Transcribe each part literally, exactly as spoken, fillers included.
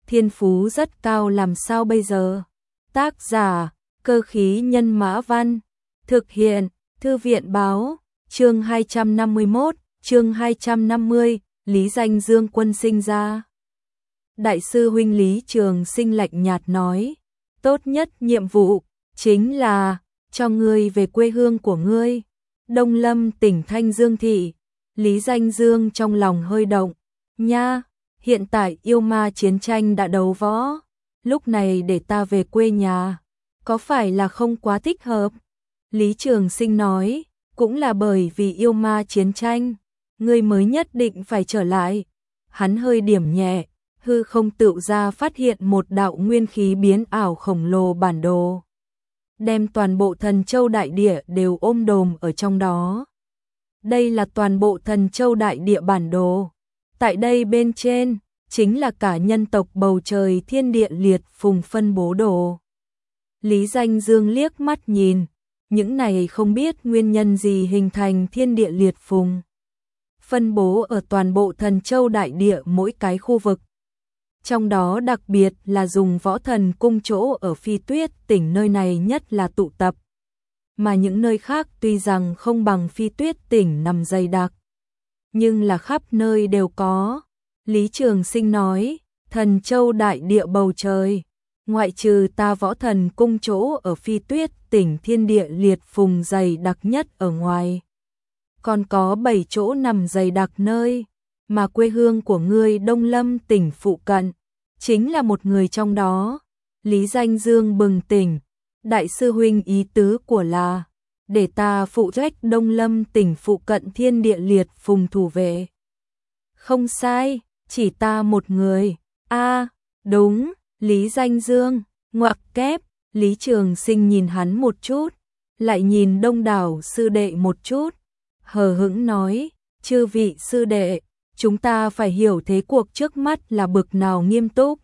thiên phú rất cao làm sao bây giờ? Tác giả, Cơ khí nhân mã văn, thực hiện, Thư viện báo, chương hai trăm năm mươi mốt, chương hai trăm năm mươi, Lý Danh Dương quân sinh ra. Đại sư huynh Lý Trường Sinh lạnh nhạt nói, tốt nhất nhiệm vụ, chính là, cho ngươi về quê hương của ngươi, Đông Lâm tỉnh Thanh Dương Thị. Lý Danh Dương trong lòng hơi động, nha, hiện tại yêu ma chiến tranh đã đấu võ, lúc này để ta về quê nhà, có phải là không quá thích hợp? Lý Trường Sinh nói, cũng là bởi vì yêu ma chiến tranh, ngươi mới nhất định phải trở lại. Hắn hơi điểm nhẹ, hư không tựu ra phát hiện một đạo nguyên khí biến ảo khổng lồ bản đồ, đem toàn bộ Thần Châu đại địa đều ôm đồm ở trong đó. Đây là toàn bộ Thần Châu đại địa bản đồ. Tại đây bên trên, chính là cả nhân tộc bầu trời thiên địa liệt phùng phân bố đồ. Lý Danh Dương liếc mắt nhìn, những này không biết nguyên nhân gì hình thành thiên địa liệt phùng. Phân bố ở toàn bộ Thần Châu đại địa mỗi cái khu vực. Trong đó đặc biệt là dùng Võ Thần Cung chỗ ở Phi Tuyết tỉnh nơi này nhất là tụ tập. Mà những nơi khác tuy rằng không bằng Phi Tuyết tỉnh nằm dày đặc, nhưng là khắp nơi đều có. Lý Trường Sinh nói, Thần Châu đại địa bầu trời, ngoại trừ ta Võ Thần Cung chỗ ở Phi Tuyết tỉnh thiên địa liệt phùng dày đặc nhất ở ngoài, còn có bảy chỗ nằm dày đặc nơi, mà quê hương của ngươi Đông Lâm tỉnh phụ cận, chính là một người trong đó. Lý Danh Dương bừng tỉnh, đại sư huynh ý tứ của là, để ta phụ trách Đông Lâm tỉnh phụ cận thiên địa liệt phùng thủ vệ. Không sai, chỉ ta một người. A, à, đúng, Lý Danh Dương, ngoặc kép. Lý Trường Sinh nhìn hắn một chút, lại nhìn đông đảo sư đệ một chút, hờ hững nói, chư vị sư đệ, chúng ta phải hiểu thế cuộc trước mắt là bực nào nghiêm túc.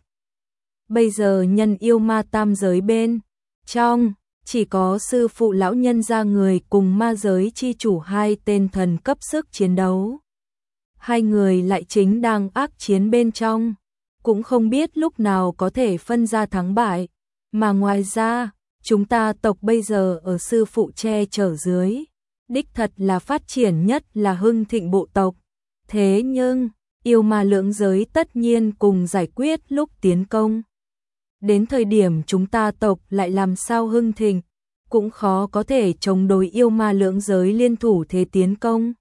Bây giờ nhân yêu ma tam giới bên trong, chỉ có sư phụ lão nhân gia người cùng ma giới chi chủ hai tên thần cấp sức chiến đấu. Hai người lại chính đang ác chiến bên trong, cũng không biết lúc nào có thể phân ra thắng bại. Mà ngoài ra, chúng ta tộc bây giờ ở sư phụ che chở dưới, đích thật là phát triển nhất là hưng thịnh bộ tộc. Thế nhưng, yêu ma lưỡng giới tất nhiên cùng giải quyết lúc tiến công. Đến thời điểm chúng ta tộc lại làm sao hưng thịnh, cũng khó có thể chống đối yêu ma lưỡng giới liên thủ thế tiến công.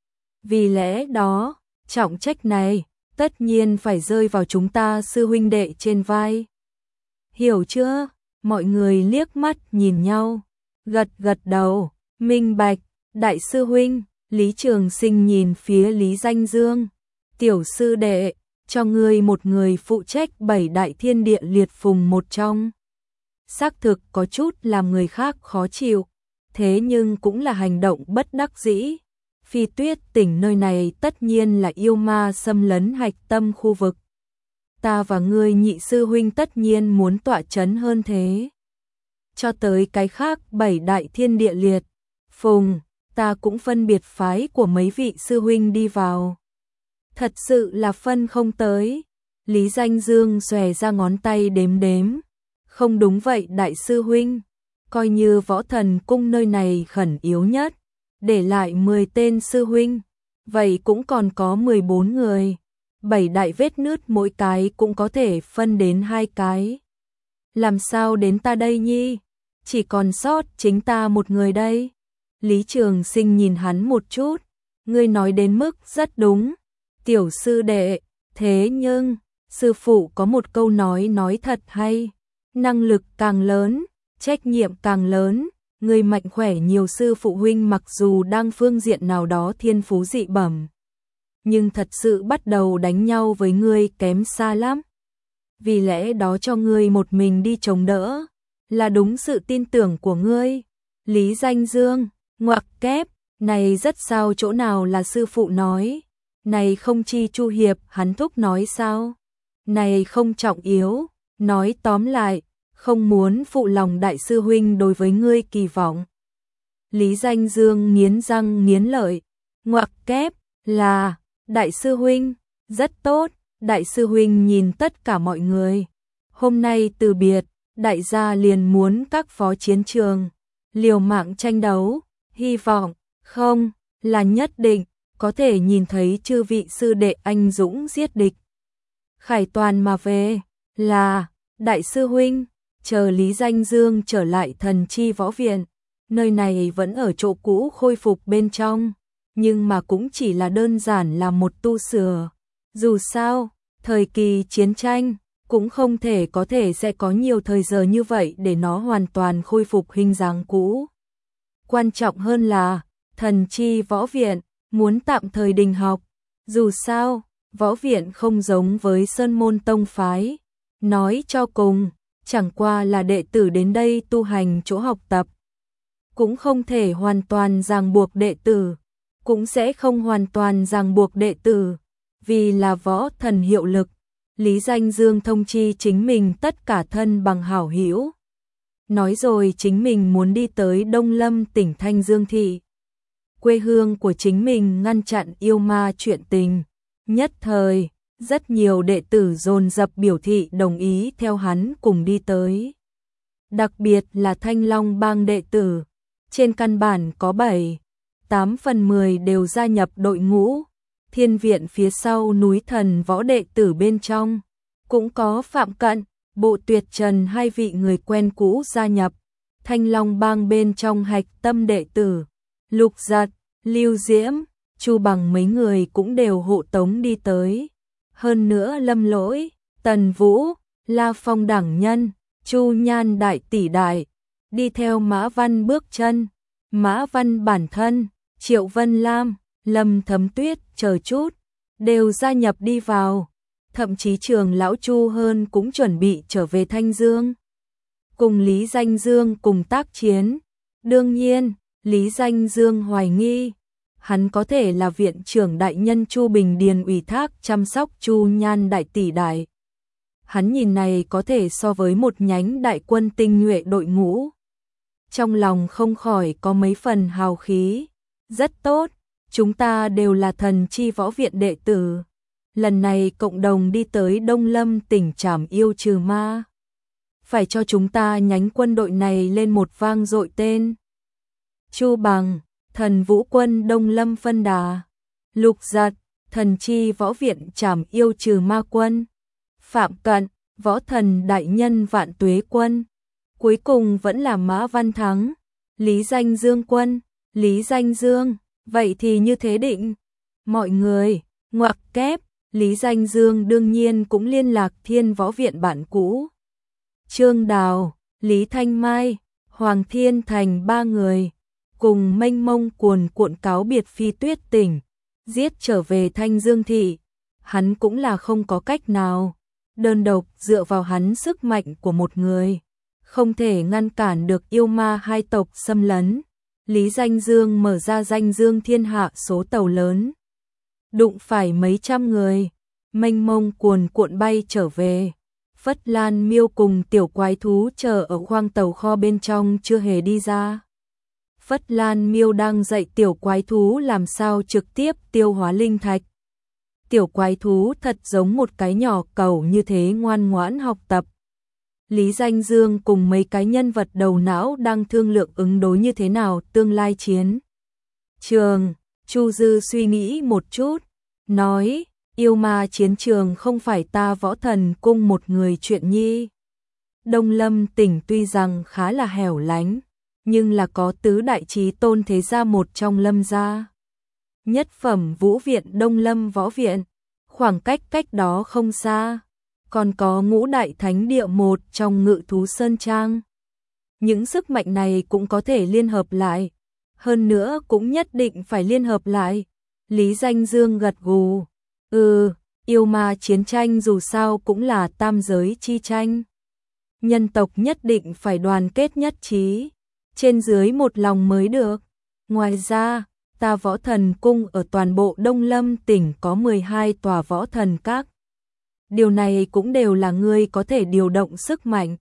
Vì lẽ đó, trọng trách này, tất nhiên phải rơi vào chúng ta sư huynh đệ trên vai. Hiểu chưa? Mọi người liếc mắt nhìn nhau, gật gật đầu, minh bạch. Đại sư huynh, Lý Trường Sinh nhìn phía Lý Danh Dương, tiểu sư đệ, cho ngươi một người phụ trách bảy đại thiên địa liệt phùng một trong. Xác thực có chút làm người khác khó chịu, thế nhưng cũng là hành động bất đắc dĩ. Phi Tuyết tỉnh nơi này tất nhiên là yêu ma xâm lấn hạch tâm khu vực. Ta và ngươi nhị sư huynh tất nhiên muốn tọa chấn hơn thế. Cho tới cái khác bảy đại thiên địa liệt phùng, ta cũng phân biệt phái của mấy vị sư huynh đi vào. Thật sự là phân không tới. Lý Danh Dương xòe ra ngón tay đếm đếm. Không đúng vậy đại sư huynh, coi như Võ Thần Cung nơi này khẩn yếu nhất, để lại mười tên sư huynh, vậy cũng còn có mười bốn người. Bảy đại vết nứt mỗi cái cũng có thể phân đến hai cái. Làm sao đến ta đây nhi? Chỉ còn sót chính ta một người đây. Lý Trường Sinh nhìn hắn một chút, ngươi nói đến mức rất đúng, tiểu sư đệ, thế nhưng, sư phụ có một câu nói nói thật hay, năng lực càng lớn, trách nhiệm càng lớn, ngươi mạnh khỏe nhiều sư phụ huynh mặc dù đang phương diện nào đó thiên phú dị bẩm, nhưng thật sự bắt đầu đánh nhau với ngươi kém xa lắm. Vì lẽ đó cho ngươi một mình đi chống đỡ, là đúng sự tin tưởng của ngươi. Lý Danh Dương, ngoặc kép, này rất sao chỗ nào là sư phụ nói, này không chi Chu Hiệp hắn thúc nói sao, này không trọng yếu, nói tóm lại, không muốn phụ lòng đại sư huynh đối với ngươi kỳ vọng. Lý Danh Dương nghiến răng nghiến lợi, ngoặc kép, là, đại sư huynh, rất tốt, Đại sư huynh nhìn tất cả mọi người. Hôm nay từ biệt, đại gia liền muốn các phó chiến trường liều mạng tranh đấu, hy vọng không là nhất định có thể nhìn thấy chư vị sư đệ anh dũng giết địch. Khải toàn mà về, là đại sư huynh. Chờ Lý Danh Dương trở lại Thần Chi Võ Viện, nơi này vẫn ở chỗ cũ khôi phục bên trong, nhưng mà cũng chỉ là đơn giản là một tu sửa. Dù sao, thời kỳ chiến tranh cũng không thể có thể sẽ có nhiều thời giờ như vậy để nó hoàn toàn khôi phục hình dáng cũ. Quan trọng hơn là, Thần Chi Võ Viện muốn tạm thời đình học. Dù sao, võ viện không giống với Sơn Môn Tông phái. Nói cho cùng, chẳng qua là đệ tử đến đây tu hành chỗ học tập. Cũng không thể hoàn toàn ràng buộc đệ tử, cũng sẽ không hoàn toàn ràng buộc đệ tử, vì là võ thần hiệu lực. Lý Danh Dương thông chi chính mình tất cả thân bằng hảo hữu. Nói rồi chính mình muốn đi tới Đông Lâm tỉnh Thanh Dương Thị. Quê hương của chính mình ngăn chặn yêu ma chuyện tình. Nhất thời, rất nhiều đệ tử dồn dập biểu thị đồng ý theo hắn cùng đi tới. Đặc biệt là Thanh Long bang đệ tử, trên căn bản có bảy, tám phần mười đều gia nhập đội ngũ. Thiên viện phía sau núi thần võ đệ tử bên trong, cũng có Phạm Cận, Bộ Tuyệt Trần hai vị người quen cũ gia nhập. Thanh Long bang bên trong hạch tâm đệ tử, Lục Giật, Lưu Diễm, Chu Bằng mấy người cũng đều hộ tống đi tới. Hơn nữa Lâm Lỗi, Tần Vũ, La Phong đẳng nhân, Chu Nhan đại tỷ đại, đi theo Mã Văn bước chân, Mã Văn bản thân, Triệu Vân Lam, Lâm Thấm Tuyết chờ chút, đều gia nhập đi vào. Thậm chí Trường lão Chu hơn cũng chuẩn bị trở về Thanh Dương, cùng Lý Danh Dương cùng tác chiến. Đương nhiên, Lý Danh Dương hoài nghi, hắn có thể là viện trưởng đại nhân Chu Bình Điền ủy thác chăm sóc Chu Nhan đại tỷ đại. Hắn nhìn này có thể so với một nhánh đại quân tinh nhuệ đội ngũ. Trong lòng không khỏi có mấy phần hào khí. Rất tốt, chúng ta đều là Thần Chi Võ Viện đệ tử. Lần này cộng đồng đi tới Đông Lâm tỉnh trảm yêu trừ ma. Phải cho chúng ta nhánh quân đội này lên một vang dội tên. Chu Bằng, Thần Vũ Quân Đông Lâm phân đà. Lục Giật, Thần Chi Võ Viện trảm yêu trừ ma quân. Phạm Cận, Võ Thần Đại Nhân Vạn Tuế Quân. Cuối cùng vẫn là Mã Văn Thắng, Lý Danh Dương Quân. Lý Danh Dương, vậy thì như thế định. Mọi người, ngoặc kép, Lý Danh Dương đương nhiên cũng liên lạc Thiên Võ Viện bạn cũ. Trương Đào, Lý Thanh Mai, Hoàng Thiên Thành ba người, cùng mênh mông cuồn cuộn cáo biệt Phi Tuyết tỉnh, giết trở về Thanh Dương Thị. Hắn cũng là không có cách nào, đơn độc dựa vào hắn sức mạnh của một người, không thể ngăn cản được yêu ma hai tộc xâm lấn. Lý Danh Dương mở ra Danh Dương Thiên Hạ số tàu lớn, đụng phải mấy trăm người, mênh mông cuồn cuộn bay trở về. Phất Lan Miêu cùng tiểu quái thú chờ ở khoang tàu kho bên trong chưa hề đi ra. Phất Lan Miêu đang dạy tiểu quái thú làm sao trực tiếp tiêu hóa linh thạch. Tiểu quái thú thật giống một cái nhỏ cẩu như thế ngoan ngoãn học tập. Lý Danh Dương cùng mấy cái nhân vật đầu não đang thương lượng ứng đối như thế nào tương lai chiến trường. Chu Dư suy nghĩ một chút, nói, yêu ma chiến trường không phải ta Võ Thần Cung một người chuyện nhi. Đông Lâm tỉnh tuy rằng khá là hẻo lánh, nhưng là có tứ đại chí tôn thế gia một trong Lâm gia. Nhất phẩm Vũ Viện Đông Lâm Võ Viện, khoảng cách cách đó không xa. Còn có ngũ đại thánh địa một trong Ngự Thú Sơn Trang. Những sức mạnh này cũng có thể liên hợp lại. Hơn nữa cũng nhất định phải liên hợp lại. Lý Danh Dương gật gù. Ừ, yêu ma chiến tranh dù sao cũng là tam giới chi tranh. Nhân tộc nhất định phải đoàn kết nhất trí, trên dưới một lòng mới được. Ngoài ra, ta Võ Thần Cung ở toàn bộ Đông Lâm tỉnh có mười hai tòa võ thần các. Điều này cũng đều là ngươi có thể điều động sức mạnh.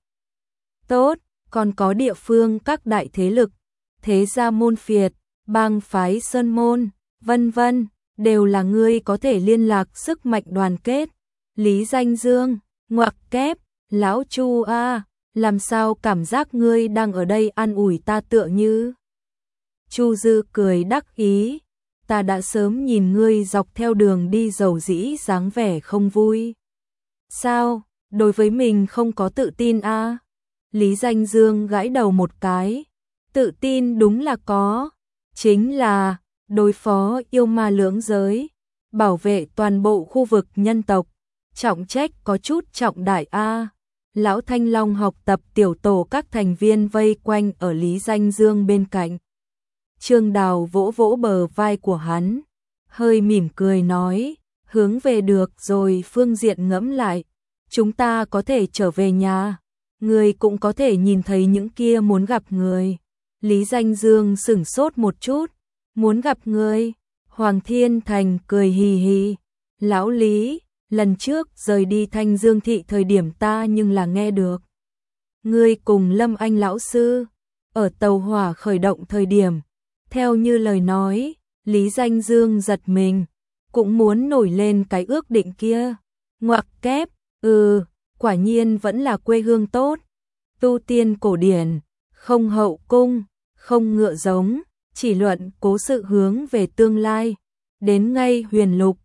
Tốt, còn có địa phương các đại thế lực, thế gia môn phiệt, bang phái sơn môn, vân vân, đều là ngươi có thể liên lạc sức mạnh đoàn kết. Lý Danh Dương, ngoặc kép, lão Chu a, làm sao cảm giác ngươi đang ở đây an ủi ta tựa như. Chu Dư cười đắc ý, ta đã sớm nhìn ngươi dọc theo đường đi dầu dĩ dáng vẻ không vui. Sao, đối với mình không có tự tin a? Lý Danh Dương gãi đầu một cái, tự tin đúng là có, chính là đối phó yêu ma lưỡng giới, bảo vệ toàn bộ khu vực nhân tộc, trọng trách có chút trọng đại a. Lão Thanh Long học tập tiểu tổ các thành viên vây quanh ở Lý Danh Dương bên cạnh. Trương Đào vỗ vỗ bờ vai của hắn, hơi mỉm cười nói, hướng về được rồi phương diện ngẫm lại, chúng ta có thể trở về nhà, người cũng có thể nhìn thấy những kia muốn gặp người. Lý Danh Dương sửng sốt một chút, muốn gặp người. Hoàng Thiên Thành cười hì hì, lão Lý, lần trước rời đi Thanh Dương thị thời điểm ta nhưng là nghe được. Ngươi cùng Lâm Anh lão sư, ở tàu hỏa khởi động thời điểm, theo như lời nói, Lý Danh Dương giật mình, cũng muốn nổi lên cái ước định kia. Ngoặc kép, ừ, quả nhiên vẫn là quê hương tốt, tu tiên cổ điển, không hậu cung, không ngựa giống, chỉ luận cố sự hướng về tương lai, đến ngay huyền lục,